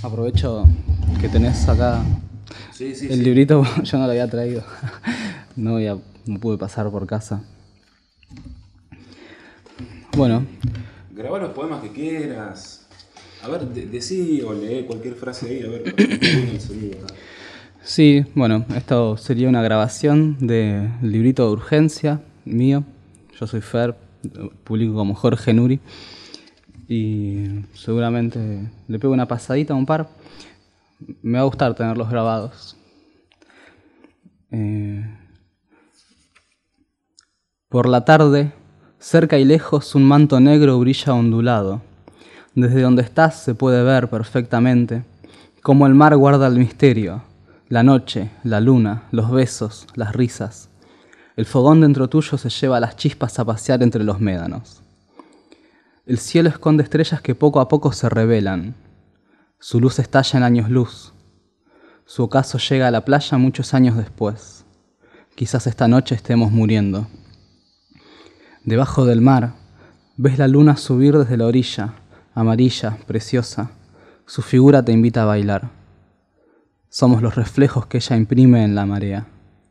Aprovecho que tenés acá el librito, yo no lo había traído. No pude pasar por casa. Bueno. Grabá los poemas que quieras. A ver, decí o lee cualquier frase ahí, a ver, para que tenga el sonido. Sí, bueno, esto sería una grabación del librito de urgencia mío. Yo soy Fer, publico como Jorge Nuri. Y seguramente le pego una pasadita a un par. Me va a gustar tenerlos grabados. Por la tarde, cerca y lejos, un manto negro brilla ondulado. Desde donde estás se puede ver perfectamente cómo el mar guarda el misterio, la noche, la luna, los besos, las risas. El fogón dentro tuyo se lleva las chispas a pasear entre los médanos. El cielo esconde estrellas que poco a poco se revelan. Su luz estalla en años luz. Su ocaso llega a la playa muchos años después. Quizás esta noche estemos muriendo. Debajo del mar, ves la luna subir desde la orilla, amarilla, preciosa. Su figura te invita a bailar. Somos los reflejos que ella imprime en la marea.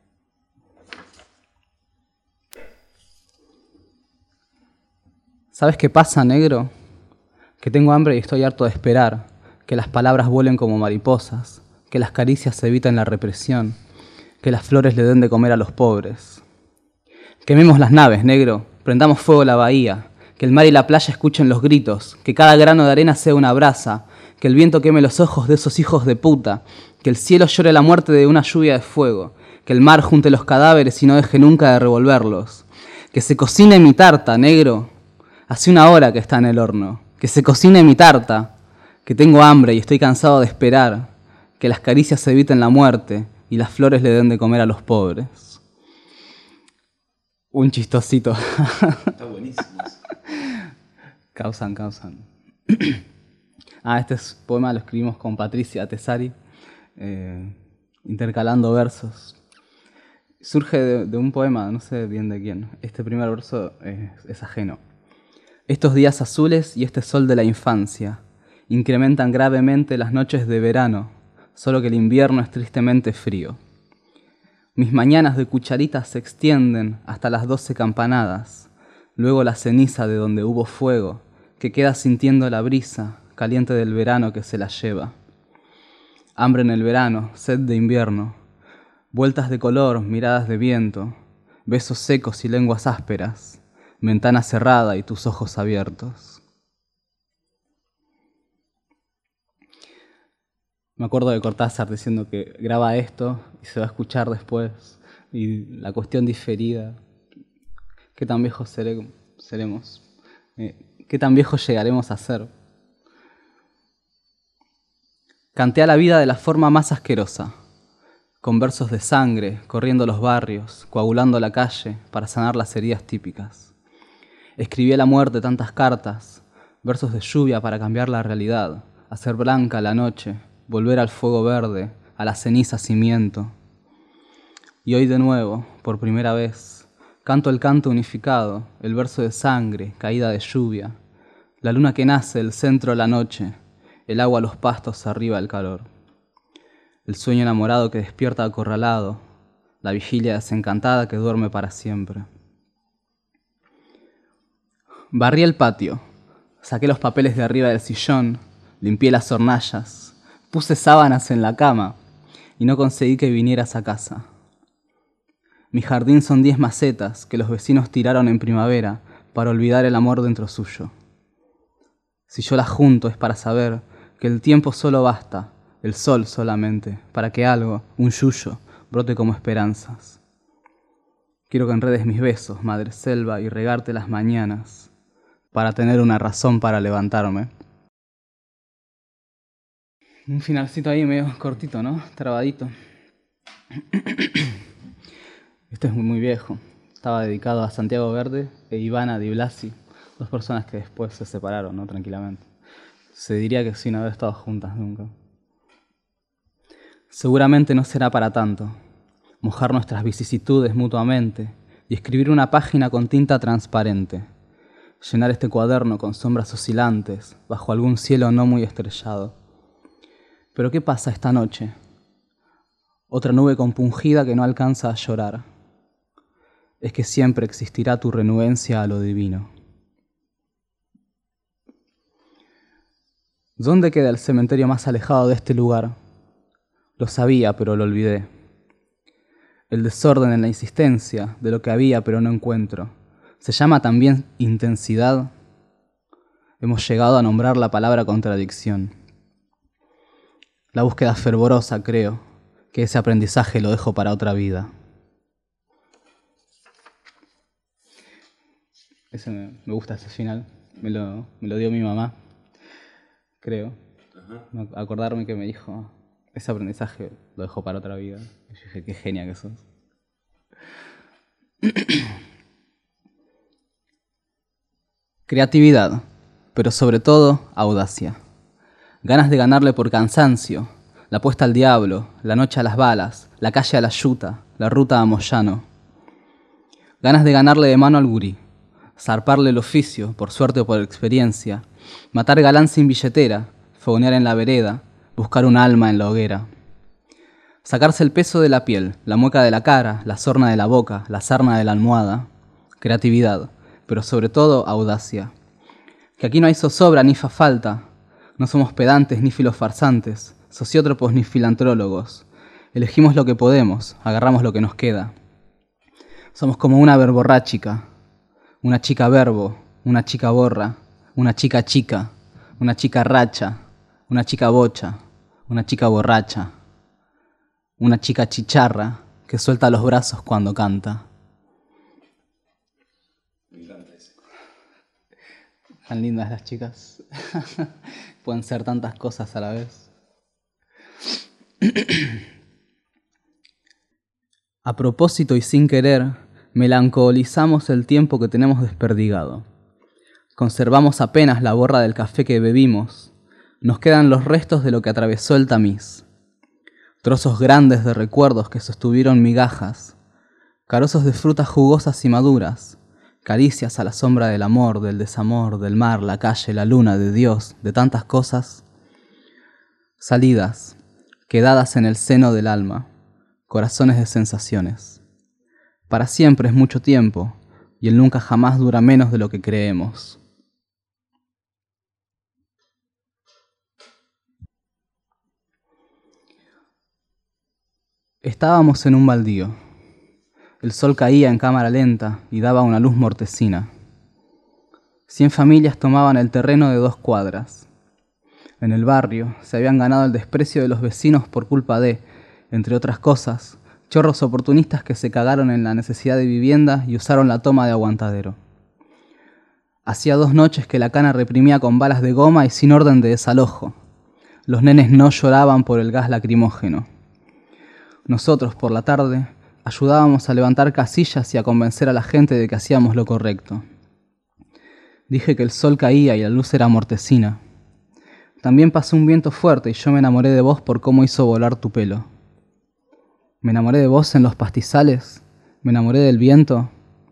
¿Sabes qué pasa, negro? Que tengo hambre y estoy harto de esperar, que las palabras vuelen como mariposas, que las caricias eviten la represión, que las flores le den de comer a los pobres. Quememos las naves, negro, prendamos fuego la bahía, que el mar y la playa escuchen los gritos, que cada grano de arena sea una brasa, que el viento queme los ojos de esos hijos de puta, que el cielo llore la muerte de una lluvia de fuego, que el mar junte los cadáveres y no deje nunca de revolverlos, que se cocine mi tarta, negro. Hace una hora que está en el horno. Que se cocine mi tarta, que tengo hambre y estoy cansado de esperar, que las caricias eviten la muerte y las flores le den de comer a los pobres. Un chistosito. Está buenísimo. Causan. Este poema lo escribimos con Patricia Tesari, intercalando versos. Surge de un poema, no sé bien de quién. Este primer verso es ajeno. Estos días azules y este sol de la infancia incrementan gravemente las noches de verano, solo que el invierno es tristemente frío. Mis mañanas de cucharitas se extienden hasta las 12 campanadas, luego la ceniza de donde hubo fuego, que queda sintiendo la brisa caliente del verano que se la lleva. Hambre en el verano, sed de invierno, vueltas de color, miradas de viento, besos secos y lenguas ásperas, ventana cerrada y tus ojos abiertos. Me acuerdo de Cortázar diciendo que graba esto y se va a escuchar después. Y la cuestión diferida. ¿Qué tan viejos seremos? ¿Qué tan viejos llegaremos a ser? Canté a la vida de la forma más asquerosa, con versos de sangre, corriendo los barrios, coagulando la calle para sanar las heridas típicas. Escribí a la muerte tantas cartas, versos de lluvia para cambiar la realidad, hacer blanca la noche, volver al fuego verde, a la ceniza cimiento. Y hoy de nuevo, por primera vez, canto el canto unificado, el verso de sangre, caída de lluvia, la luna que nace, el centro de la noche, el agua, los pastos, arriba el calor. El sueño enamorado que despierta acorralado, la vigilia desencantada que duerme para siempre. Barrí el patio, saqué los papeles de arriba del sillón, limpié las hornallas, puse sábanas en la cama y no conseguí que vinieras a casa. Mi jardín son 10 macetas que los vecinos tiraron en primavera para olvidar el amor dentro suyo. Si yo las junto es para saber que el tiempo solo basta, el sol solamente, para que algo, un yuyo, brote como esperanzas. Quiero que enredes mis besos, madre selva, y regarte las mañanas, para tener una razón para levantarme. Un finalcito ahí medio cortito, ¿no? Trabadito. Este es muy viejo. Estaba dedicado a Santiago Verde e Ivana Di Blasi, dos personas que después se separaron, ¿no? Tranquilamente. Se diría que sin haber estado juntas nunca. Seguramente no será para tanto. Mojar nuestras vicisitudes mutuamente y escribir una página con tinta transparente. Llenar este cuaderno con sombras oscilantes bajo algún cielo no muy estrellado. Pero ¿qué pasa esta noche? Otra nube compungida que no alcanza a llorar. Es que siempre existirá tu renuencia a lo divino. ¿Dónde queda el cementerio más alejado de este lugar? Lo sabía, pero lo olvidé. El desorden en la insistencia de lo que había, pero no encuentro. ¿Se llama también intensidad? Hemos llegado a nombrar la palabra contradicción. La búsqueda fervorosa, creo, que ese aprendizaje lo dejo para otra vida. Me gusta ese final, me lo dio mi mamá, creo. Ajá. Acordarme que me dijo, ese aprendizaje lo dejo para otra vida. Y yo dije, qué genia que sos. Creatividad, pero sobre todo audacia. Ganas de ganarle por cansancio, la apuesta al diablo, la noche a las balas, la calle a la yuta, la ruta a Moyano. Ganas de ganarle de mano al gurí, zarparle el oficio, por suerte o por experiencia, matar galán sin billetera, fogonear en la vereda, buscar un alma en la hoguera. Sacarse el peso de la piel, la mueca de la cara, la sorna de la boca, la sarna de la almohada. Creatividad, pero sobre todo audacia. Que aquí no hay zozobra ni falta. No somos pedantes ni filofarsantes, sociótropos ni filantrólogos. Elegimos lo que podemos, agarramos lo que nos queda. Somos como una verborráchica, una chica verbo, una chica borra, una chica chica, una chica racha, una chica bocha, una chica borracha, una chica chicharra que suelta los brazos cuando canta. Me encanta ese. Tan lindas las chicas. Pueden ser tantas cosas a la vez. A propósito y sin querer, melancolizamos el tiempo que tenemos desperdigado. Conservamos apenas la borra del café que bebimos. Nos quedan los restos de lo que atravesó el tamiz. Trozos grandes de recuerdos que sostuvieron migajas. Carozos de frutas jugosas y maduras. Caricias a la sombra del amor, del desamor, del mar, la calle, la luna, de Dios, de tantas cosas. Salidas, quedadas en el seno del alma, corazones de sensaciones. Para siempre es mucho tiempo, y el nunca jamás dura menos de lo que creemos. Estábamos en un baldío. El sol caía en cámara lenta y daba una luz mortecina. 100 familias tomaban el terreno de 2 cuadras. En el barrio se habían ganado el desprecio de los vecinos por culpa de, entre otras cosas, chorros oportunistas que se cagaron en la necesidad de vivienda y usaron la toma de aguantadero. Hacía 2 noches que la cana reprimía con balas de goma y sin orden de desalojo. Los nenes no lloraban por el gas lacrimógeno. Nosotros, por la tarde, ayudábamos a levantar casillas y a convencer a la gente de que hacíamos lo correcto. Dije que el sol caía y la luz era mortecina. También pasó un viento fuerte y yo me enamoré de vos por cómo hizo volar tu pelo. Me enamoré de vos en los pastizales, me enamoré del viento